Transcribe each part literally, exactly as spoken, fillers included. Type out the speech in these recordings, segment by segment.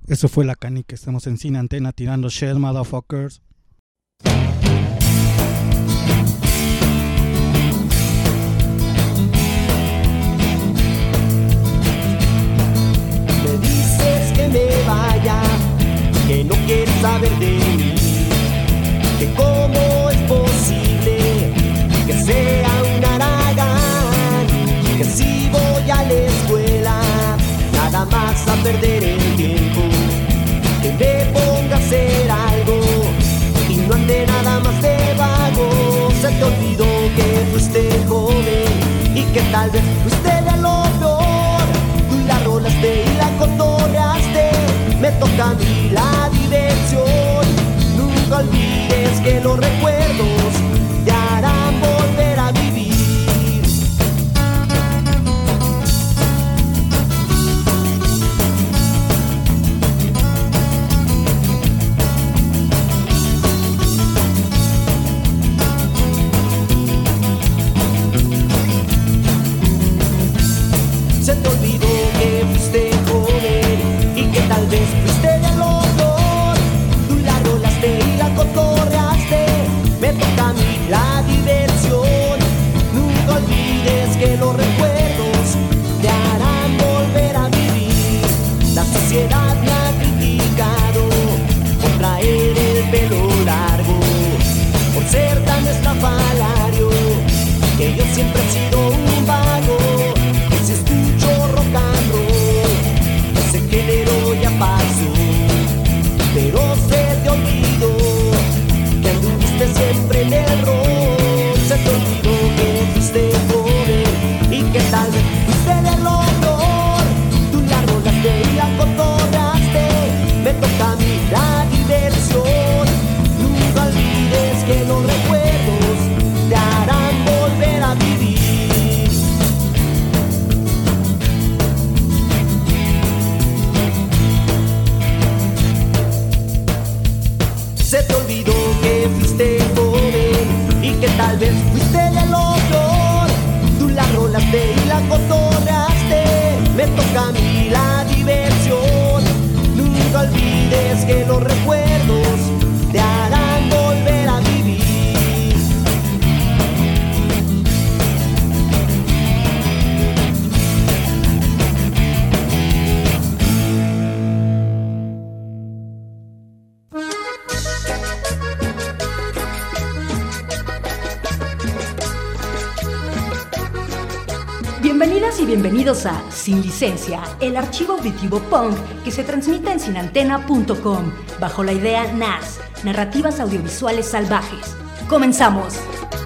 Eso fue La Canica. Estamos en Sin Antena tirando shit, motherfuckers. Me dices que me vaya, que no quieres saber de mí, que cómo es posible que sea un haragán, que si voy a la escuela nada más a perder el tiempo, que me ponga a hacer algo y no ande nada más de vago. Se te olvidó que fuiste joven y que tal vez fuiste de lo peor. Tú la rolaste y la cotorreaste, me toca a mí la diversión. Nunca olvides que los recuerdos te harán volver a vivir. Se te olvidó que fuiste joven y que tal vez fuiste de lo peor. Tú la rolaste y la cotorreaste, me toca a mí la diversión. Nunca olvides que los recuerdos te harán volver a vivir. La sociedad me ha criticado por traer el pelo largo, por ser tan estrafalario, que yo siempre he sido un vago. Si escucho rock and roll, ese género ya pasó, pero se te olvidó que anduviste siempre en el rock. Se te olvidó que fuiste joven y que tal vez fuiste de lo peor. Tú la rolaste y la cotorreaste, me toca a mí la diversión. Nunca olvides que los recuerdos te harán volver a vivir. Se te olvidó que fuiste joven y que tal vez fuiste de lo peor. Tú la rolaste y la cotorreaste, me toca a mí la diversión. Nunca olvides que los recuerdos te harán volver a vivir. Bienvenidas y bienvenidos a Sin Licencia, el archivo auditivo punk que se transmite en sin antena punto com bajo la idea N A S, Narrativas Audiovisuales Salvajes. ¡Comenzamos!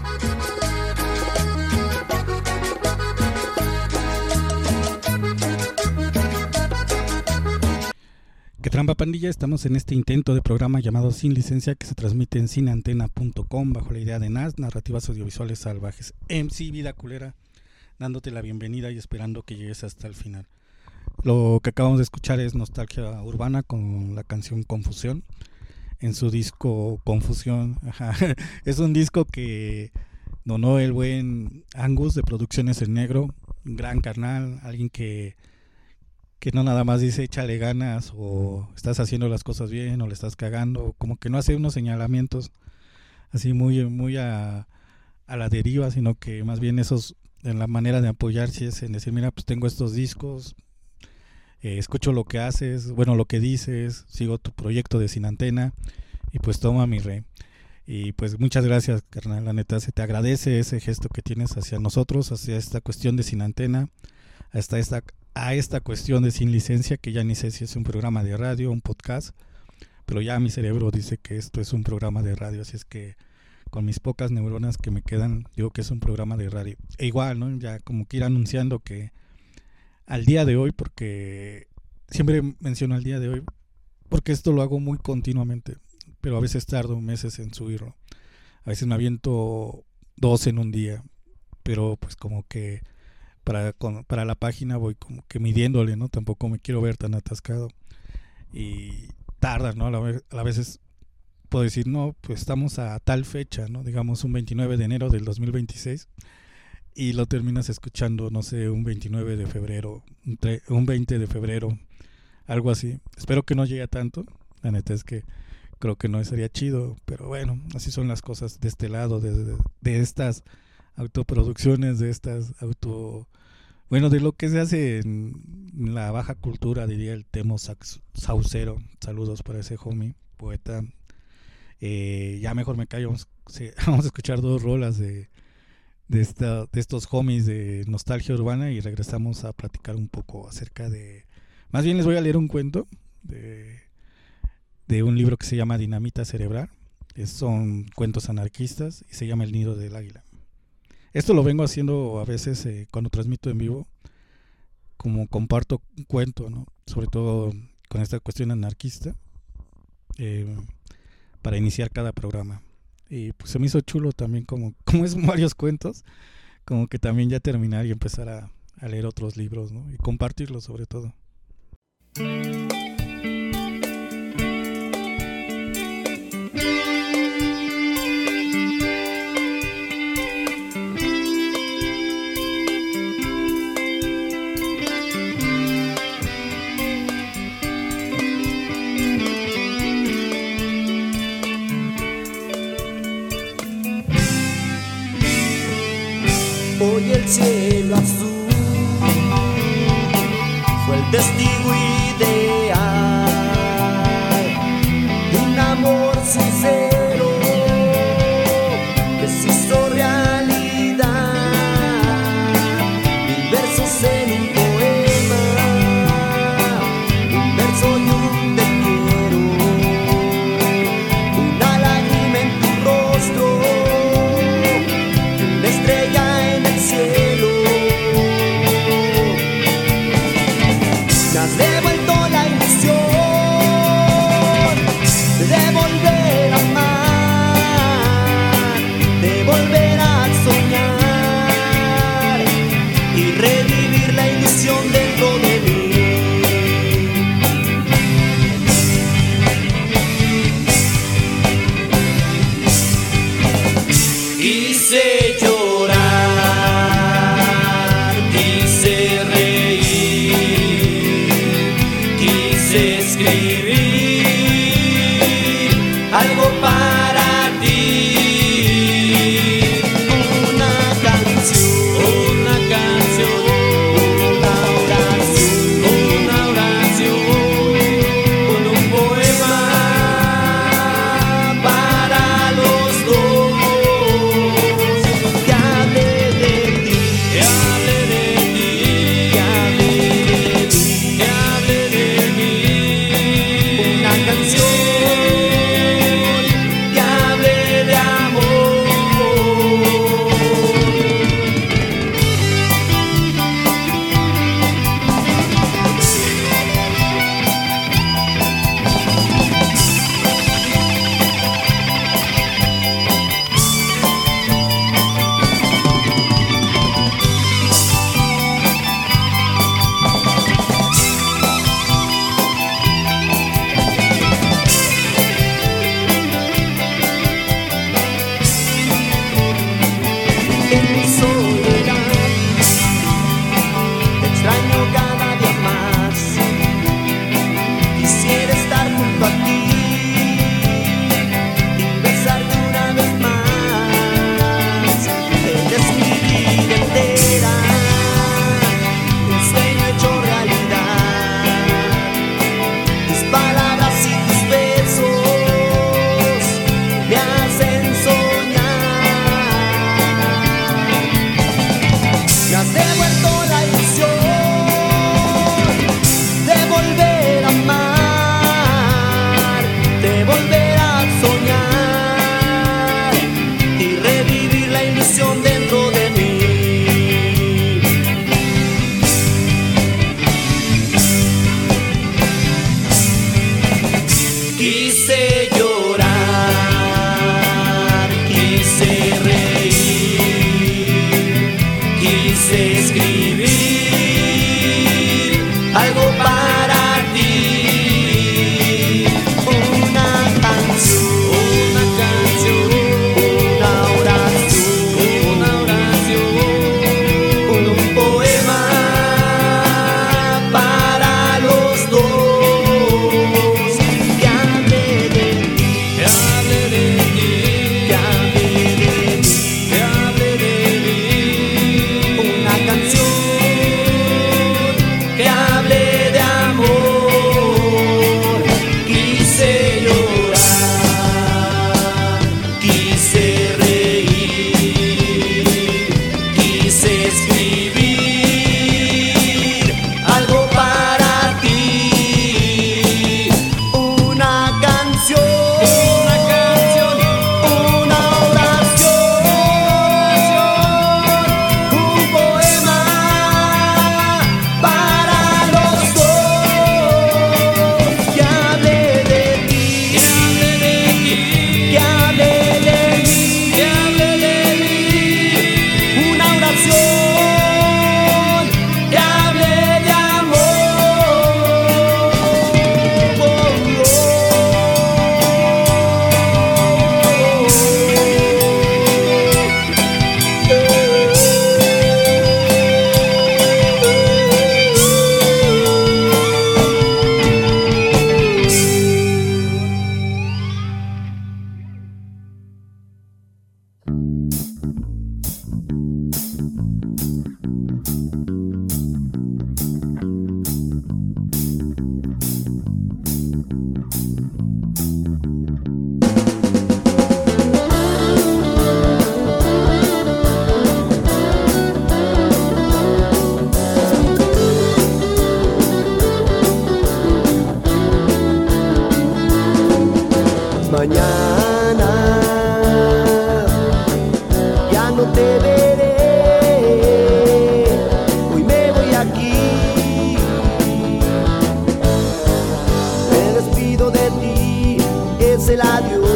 Que trampa, pandilla. Estamos en este intento de programa llamado Sin Licencia, que se transmite en sin antena punto com bajo la idea de N A S, Narrativas Audiovisuales Salvajes. M C Vida Culera, dándote la bienvenida y esperando que llegues hasta el final. Lo que acabamos de escuchar es Nostalgia Urbana con la canción Confusión, en su disco Confusión. Ajá. Es un disco que donó el buen Angus de Producciones en Negro, un gran carnal, alguien que, que no nada más dice échale ganas o estás haciendo las cosas bien o le estás cagando, como que no hace unos señalamientos así muy, muy a, a la deriva, sino que más bien esos, en la manera de apoyarse es en decir, mira, pues tengo estos discos, eh, escucho lo que haces, bueno, lo que dices, sigo tu proyecto de Sin Antena y pues toma mi rey. Y pues muchas gracias, carnal, la neta, se te agradece ese gesto que tienes hacia nosotros, hacia esta cuestión de Sin Antena, hasta esta, a esta cuestión de Sin Licencia, que ya ni sé si es un programa de radio, un podcast, pero ya mi cerebro dice que esto es un programa de radio, así es que con mis pocas neuronas que me quedan, digo que es un programa de radio. E igual, ¿no? Ya como que ir anunciando que al día de hoy, porque siempre menciono al día de hoy, porque esto lo hago muy continuamente, pero a veces tardo meses en subirlo. A veces me aviento dos en un día, pero pues como que para, para la página voy como que midiéndole, ¿no? Tampoco me quiero ver tan atascado. Y tarda, ¿no? A la, a la veces puedo decir, no, pues estamos a tal fecha, ¿no? Digamos un veintinueve de enero del dos mil veintiséis y lo terminas escuchando, no sé, un veintinueve de febrero, un, tre- un veinte de febrero, algo así. Espero que no llegue a tanto. La neta es que creo que no sería chido, pero bueno, así son las cosas de este lado, de, de, de estas autoproducciones, de estas auto... Bueno, de lo que se hace en la baja cultura, diría el Temo Saucero. Saludos para ese homie, poeta. Eh, ya mejor me callo, vamos, sí, vamos a escuchar dos rolas de, de, esta, de estos homies de nostalgia urbana y regresamos a platicar un poco acerca de... Más bien les voy a leer un cuento de, de un libro que se llama Dinamita Cerebral. Es, son cuentos anarquistas y se llama El Nido del Águila. Esto lo vengo haciendo a veces eh, cuando transmito en vivo, como comparto un cuento, ¿no? Sobre todo con esta cuestión anarquista, eh, para iniciar cada programa. Y pues se me hizo chulo también, como, como es varios cuentos, como que también ya terminar y empezar a, a leer otros libros, ¿no? Y compartirlos sobre todo. Hoy el cielo azul fue el testigo ideal de un amor sincero que se hizo realidad. Mil versos en un poema, un verso y un te quiero, una lágrima en tu rostro, una estrella cielo. Me has devuelto la ilusión de volver a amar, de volver a soñar y revivir la ilusión dentro de mí. Quise llorar, quise reír, quise escribir algo para ti.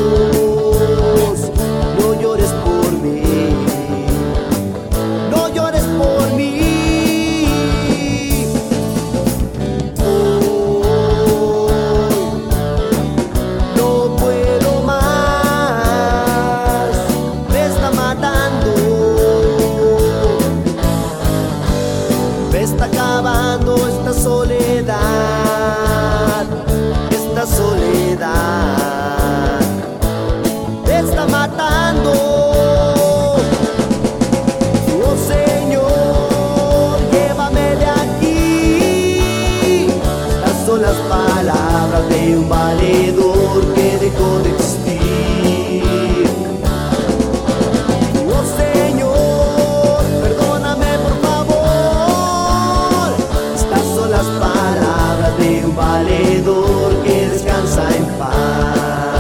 no llores por mí, no llores por mí. Esta soledad, esta soledad te está matando. Oh Señor, llévame de aquí. Estas son las palabras de un valedor que dejó de existir. Oh Señor, perdóname por favor. Estas son las palabras de un valedor que descansa en paz.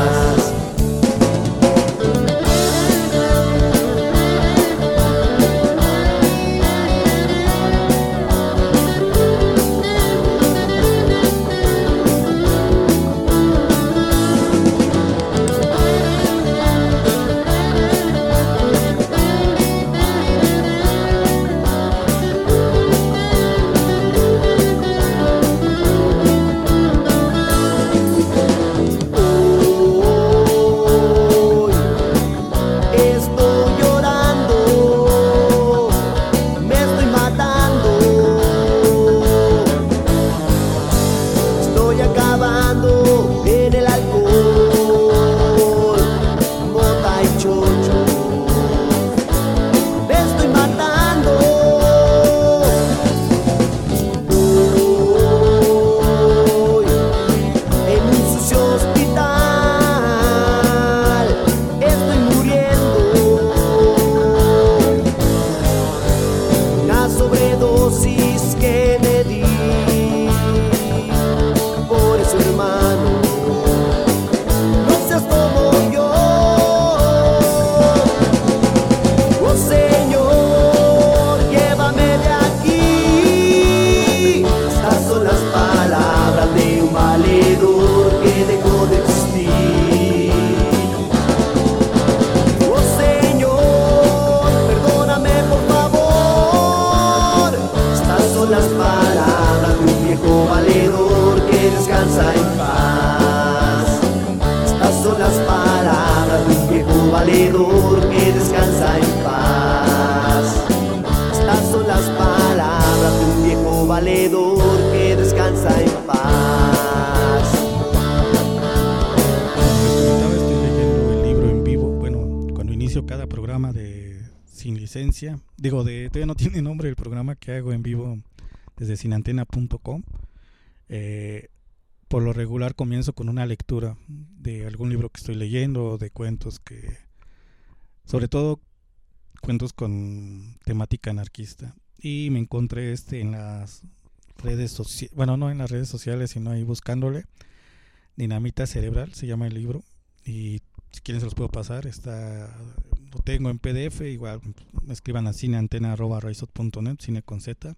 Valedor que descansa en paz. Estas son las palabras de un viejo valedor que descansa en paz. Estoy leyendo el libro en vivo. Bueno, cuando inicio cada programa de Sin Licencia, digo, de todavía no tiene nombre el programa que hago en vivo desde sin antena punto com. Eh, por lo regular comienzo con una lectura de algún libro que estoy leyendo, de cuentos que, sobre todo cuentos con temática anarquista, y me encontré este en las redes sociales, bueno, no en las redes sociales, sino ahí buscándole. Dinamita Cerebral se llama el libro, y si quieren se los puedo pasar. Está, lo tengo en P D F, igual me escriban a cineantena arroba raizot punto net, cine con Z,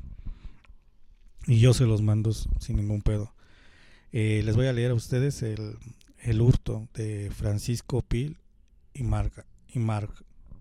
y yo se los mando sin ningún pedo. Eh, les voy a leer a ustedes el, el hurto de Francisco Pil y Marga y Marg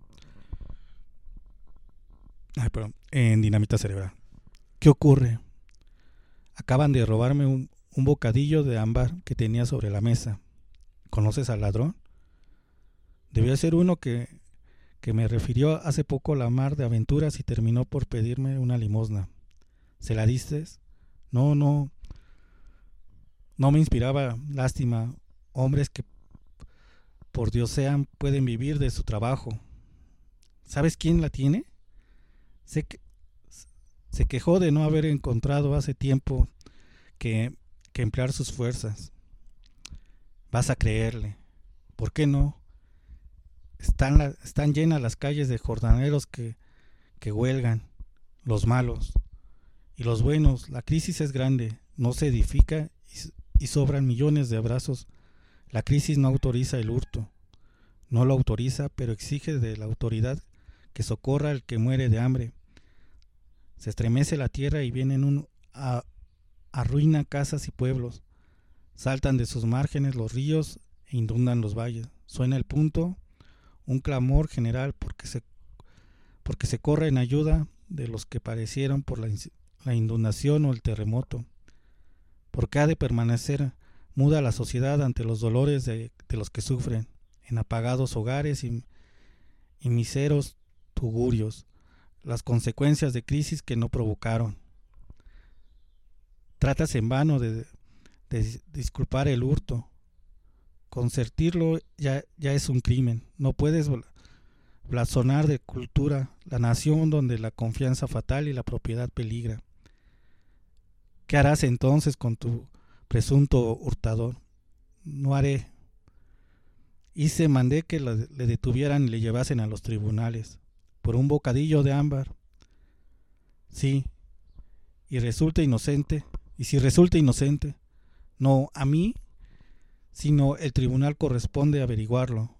Ay, perdón, en Dinamita Cerebral. ¿Qué ocurre? Acaban de robarme un, un bocadillo de ámbar que tenía sobre la mesa. ¿Conoces al ladrón? Debió ser uno que, que me refirió hace poco la mar de aventuras y terminó por pedirme una limosna. ¿Se la diste? No, no. No me inspiraba lástima. Hombres que por Dios sean pueden vivir de su trabajo. ¿Sabes quién la tiene? Se, que, se quejó de no haber encontrado hace tiempo que, que emplear sus fuerzas. Vas a creerle. ¿Por qué no? Están, la, están llenas las calles de jornaleros que, que huelgan, los malos. Y los buenos, la crisis es grande, no se edifica y, y sobran millones de abrazos. La crisis no autoriza el hurto, no lo autoriza, pero exige de la autoridad que socorra al que muere de hambre. Se estremece la tierra y vienen un a, arruina casas y pueblos. Saltan de sus márgenes los ríos e inundan los valles. Suena el punto, un clamor general porque se, porque se corre en ayuda de los que padecieron por la, la inundación o el terremoto. Porque ha de permanecer muda la sociedad ante los dolores de, de los que sufren, en apagados hogares y, y miseros tugurios, las consecuencias de crisis que no provocaron. Tratas en vano de, de disculpar el hurto. Consentirlo ya, ya es un crimen. No puedes blasonar de cultura la nación donde la confianza fatal y la propiedad peligra. ¿Qué harás entonces con tu presunto hurtador? No haré. Hice, mandé que le, le detuvieran y le llevasen a los tribunales por un bocadillo de ámbar. Sí, y resulta inocente. Y si resulta inocente, no a mí, sino el tribunal corresponde averiguarlo.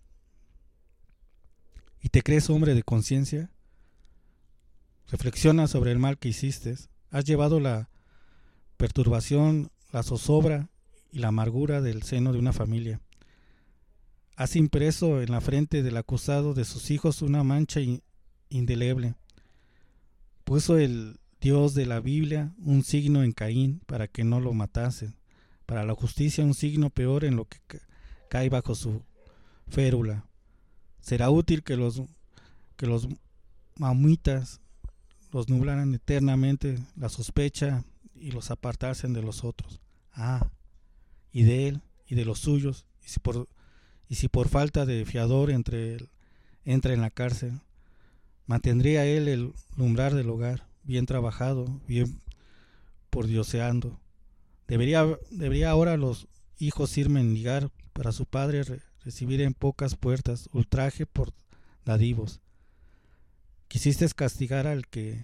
¿Y te crees hombre de conciencia? Reflexiona sobre el mal que hiciste. Has llevado la perturbación, la zozobra y la amargura del seno de una familia. Has impreso en la frente del acusado de sus hijos una mancha indeleble. Puso el Dios de la Biblia un signo en Caín para que no lo matasen. Para la justicia un signo peor en lo que cae bajo su férula. Será útil que los, que los mamitas los nublaran eternamente la sospecha y los apartasen de los otros. Ah, y de él y de los suyos, y si por, y si por falta de fiador entre él, entra en la cárcel, mantendría él el umbral del hogar, bien trabajado, bien pordioseando. Debería, debería ahora los hijos ir mendigar para su padre re, recibir en pocas puertas ultraje por dadivos. Quisiste castigar al que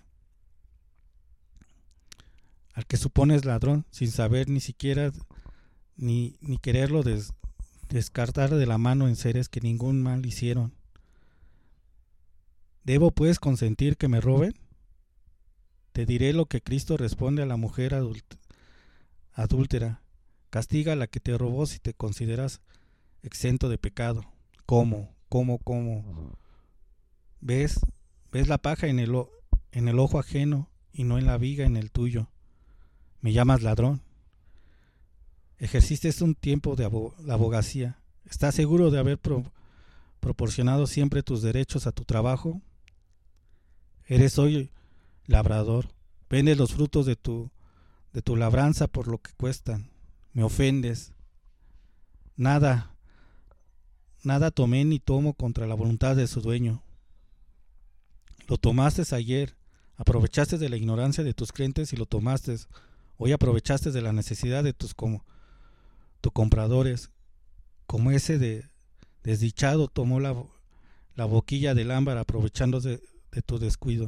al que supones ladrón, sin saber ni siquiera ni, ni quererlo des, descartar de la mano en seres que ningún mal hicieron. ¿Debo pues consentir que me roben? Te diré lo que Cristo responde a la mujer adult, adúltera. Castiga a la que te robó si te consideras exento de pecado. ¿Cómo? ¿Cómo? ¿Cómo? ¿Ves? ¿Ves la paja en el, en el ojo ajeno y no en la viga en el tuyo? ¿Me llamas ladrón? Ejerciste un tiempo de abo, la abogacía. ¿Estás seguro de haber pro, proporcionado siempre tus derechos a tu trabajo? Eres hoy labrador. Vendes los frutos de tu, de tu labranza por lo que cuestan. Me ofendes. Nada, nada tomé ni tomo contra la voluntad de su dueño. Lo tomaste ayer, aprovechaste de la ignorancia de tus clientes y lo tomaste. Hoy aprovechaste de la necesidad de tus como, tus compradores, como ese de, desdichado tomó la, la boquilla del ámbar aprovechándose de, de tu descuido.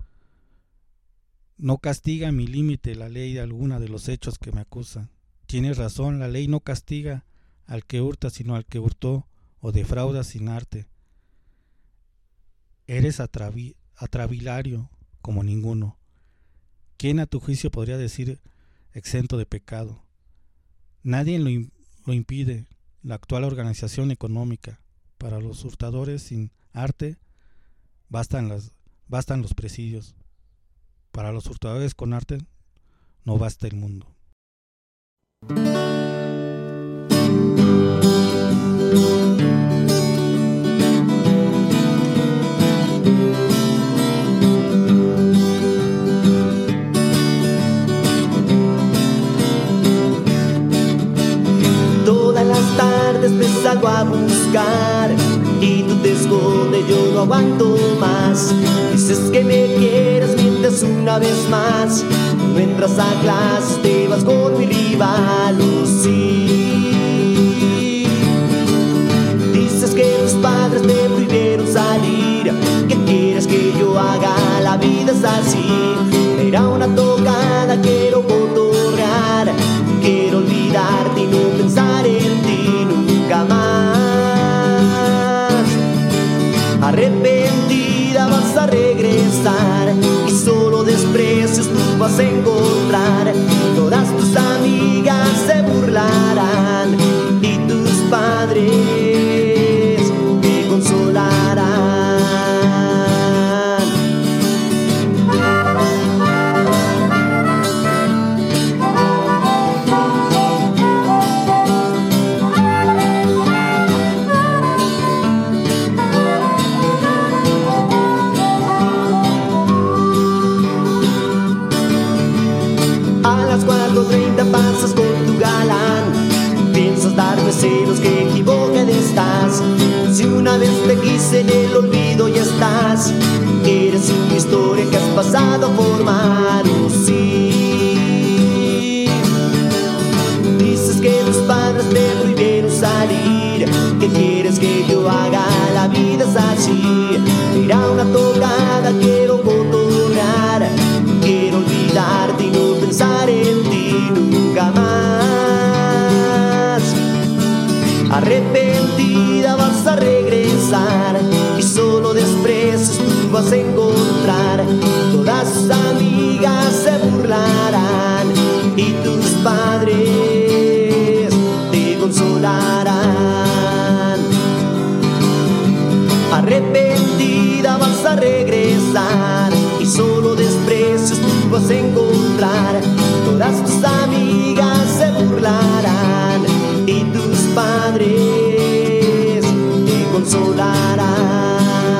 No castiga mi límite la ley de alguna de los hechos que me acusan. Tienes razón, la ley no castiga al que hurta, sino al que hurtó o defrauda sin arte. Eres atravi, atravilario como ninguno. ¿Quién a tu juicio podría decir exento de pecado? Nadie lo, lo impide. La actual organización económica. Para los hurtadores sin arte bastan, las, bastan los presidios. Para los hurtadores con arte no basta el mundo. Todas las tardes te salgo a buscar y tú te escondes, yo no aguanto más. Dices que me quieres, mientes una vez más. No entras a clase, te vas con mi rival, oh sí. Dices que tus padres me prohibieron salir. ¿Qué quieres que yo haga? La vida es así. Era una tocada, quiero cotorrear. Quiero olvidarte y no pensar en ti nunca más. Arrepentida vas a regresar y solo desprecios tú vas a encontrar. Todas tus amigas se burlarán y tus padres sí. Ir a una tocada, quiero cotorrear, quiero olvidarte y no pensar en ti nunca más. Arrepentida vas a regresar y solo desprecios tú vas a encontrar. Todas tus amigas se burlarán y tus padres te consolarán. Arrepentida vas a regresar y solo desprecios tú vas a encontrar. Todas tus amigas se burlarán y tus padres te consolarán.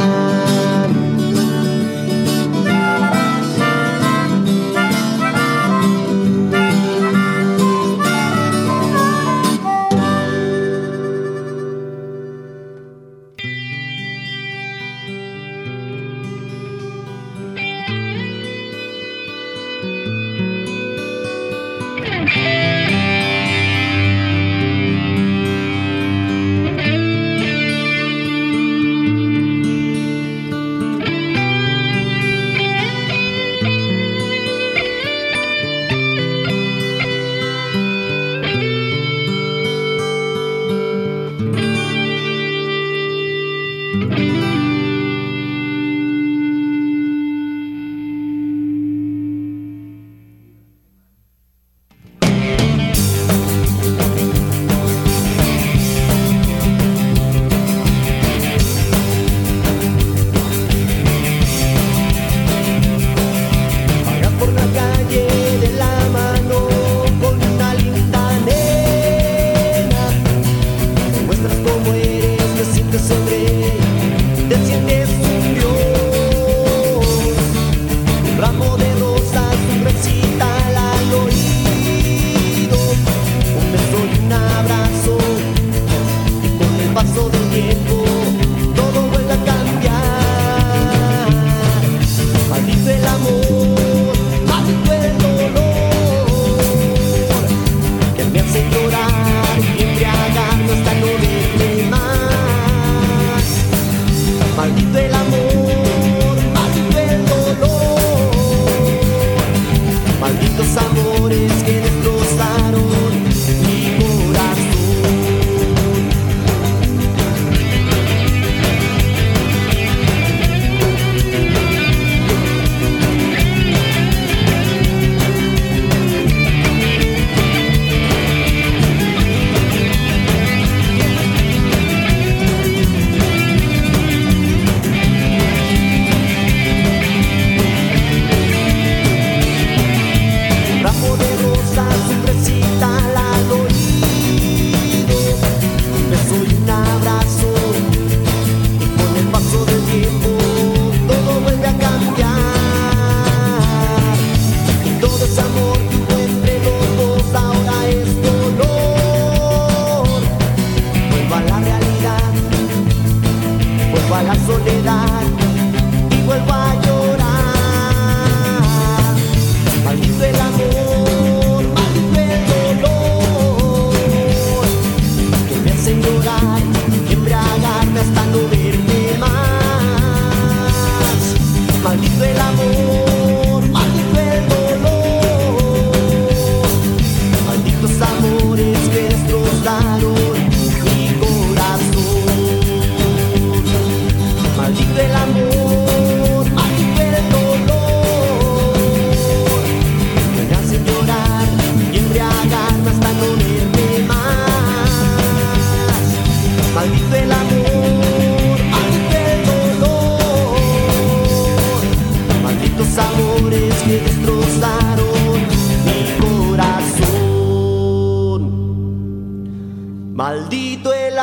Maldito el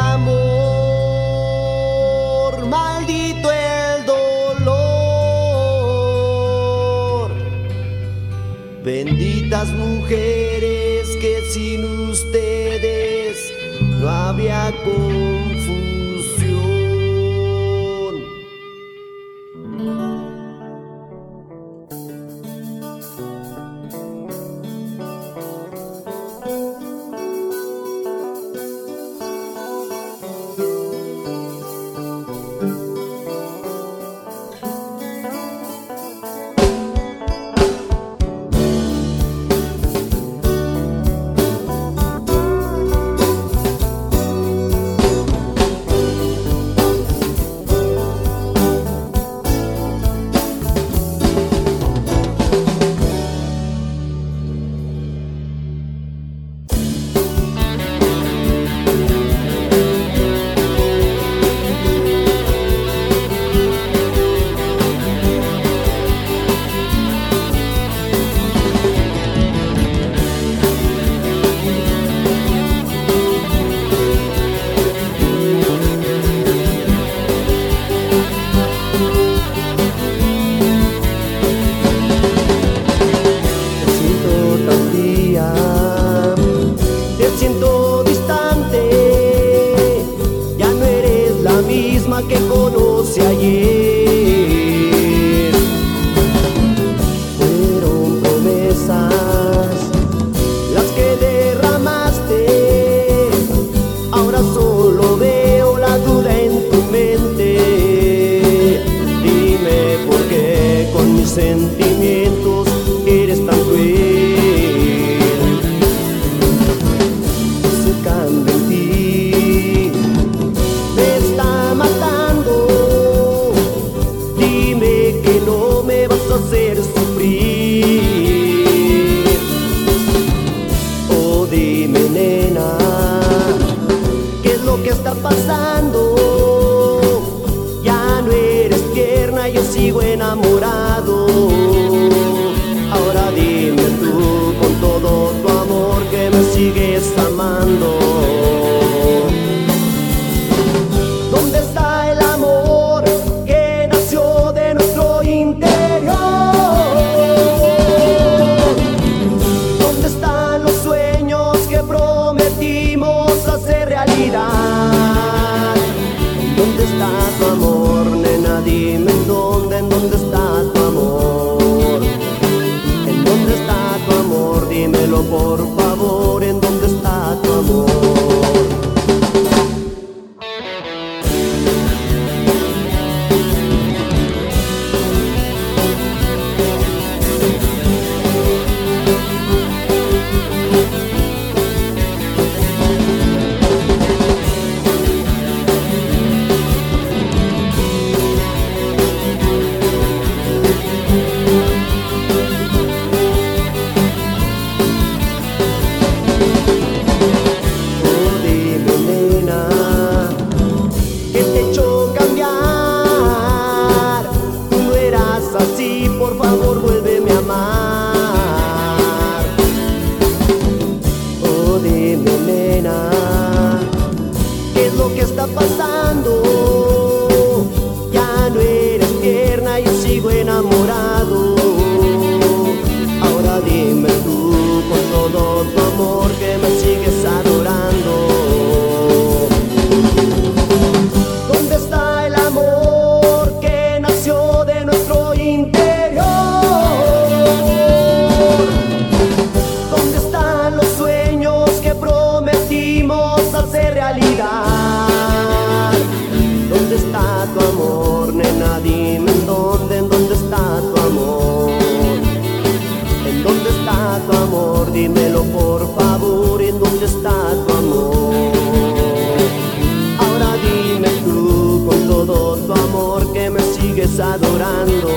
amor, maldito el dolor. Benditas mujeres que sin ustedes no había confusión. misma que conocí ayer. Fueron promesas las que derramaste, ahora solo veo la duda en tu mente. Dime por qué con mis sentimientos eres tan cruel. Ese cambio en ti me está matando. Dime que no me vas a hacer sufrir. Oh, dime, nena, ¿qué es lo que está pasando? Ya no eres tierna, yo sigo enamorado. Ahora dime tú con todo tu amor que me sigues amando. ¿Dónde está el amor que nació de nuestro interior? ¿Dónde están los sueños que prometimos hacer realidad? ¿Dónde está tu amor, nena? Dime en dónde, en dónde está tu amor. ¿En dónde está tu amor? Dímelo por favor, ¿en dónde está tu amor? Dímelo por favor, ¿en dónde está tu amor? Ahora dime tú con todo tu amor que me sigues adorando.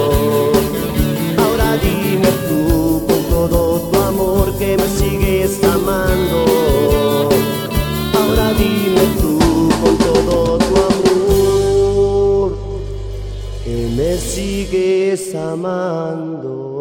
Ahora dime tú con todo tu amor que me sigues amando. Ahora dime tú con todo tu amor que me sigues amando.